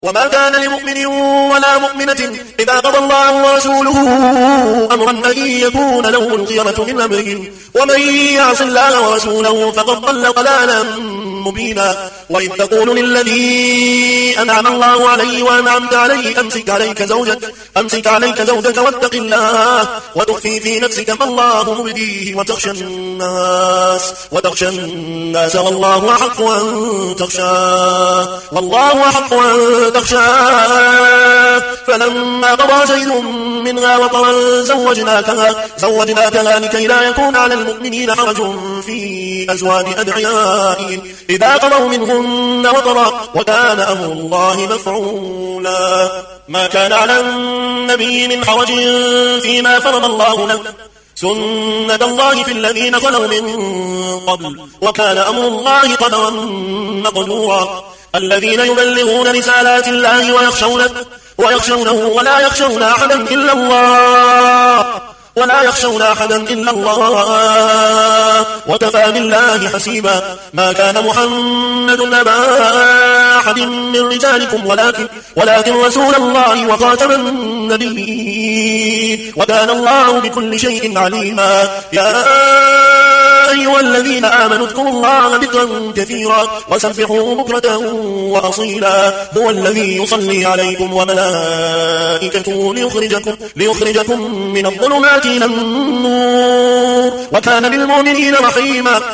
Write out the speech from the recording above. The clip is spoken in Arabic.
وما كان لمؤمن ولا مؤمنة إذا قضى الله ورسوله أمرا أن يكون له الخيرة من أمرهم ومن يعص الله ورسوله فقد ضل ضلالا مبينا. وإذ تقول للذي أنعم الله عليه وأنعمت عليه أمسك عليك زوجك واتق الله وتخفي في نفسك ما الله مبديه وتخشى الناس والله أحق أن تخشاه فلما قضى زيد منها وطرا زوجناكها لكي لا يكون على المؤمنين حرج في أزواج أدعيائهم إذا قضوا منهن وطرا وكان أمر الله مفعولا. ما كان على النبي من حرج فيما فرض الله له سنة الله في الذين خلوا من قبل وكان أمر الله قدرا مقدورا. الذين يبلغون رسالات الله ويخشونه ولا يخشون أحدا إلا الله وكفى بالله حسيبا. ما كان محمد أبا أحد من رجالكم ولكن رسول الله وخاتم النبيين وكان الله بكل شيء عليما. يا أيها الذين آمنوا اذكروا الله ذكرا كثيرا وسبحوه بكرة وأصيلا. هو الذي يصلي عليكم وملائكته ليخرجكم من الظلمات إلى النور وكان بالمؤمنين رحيما.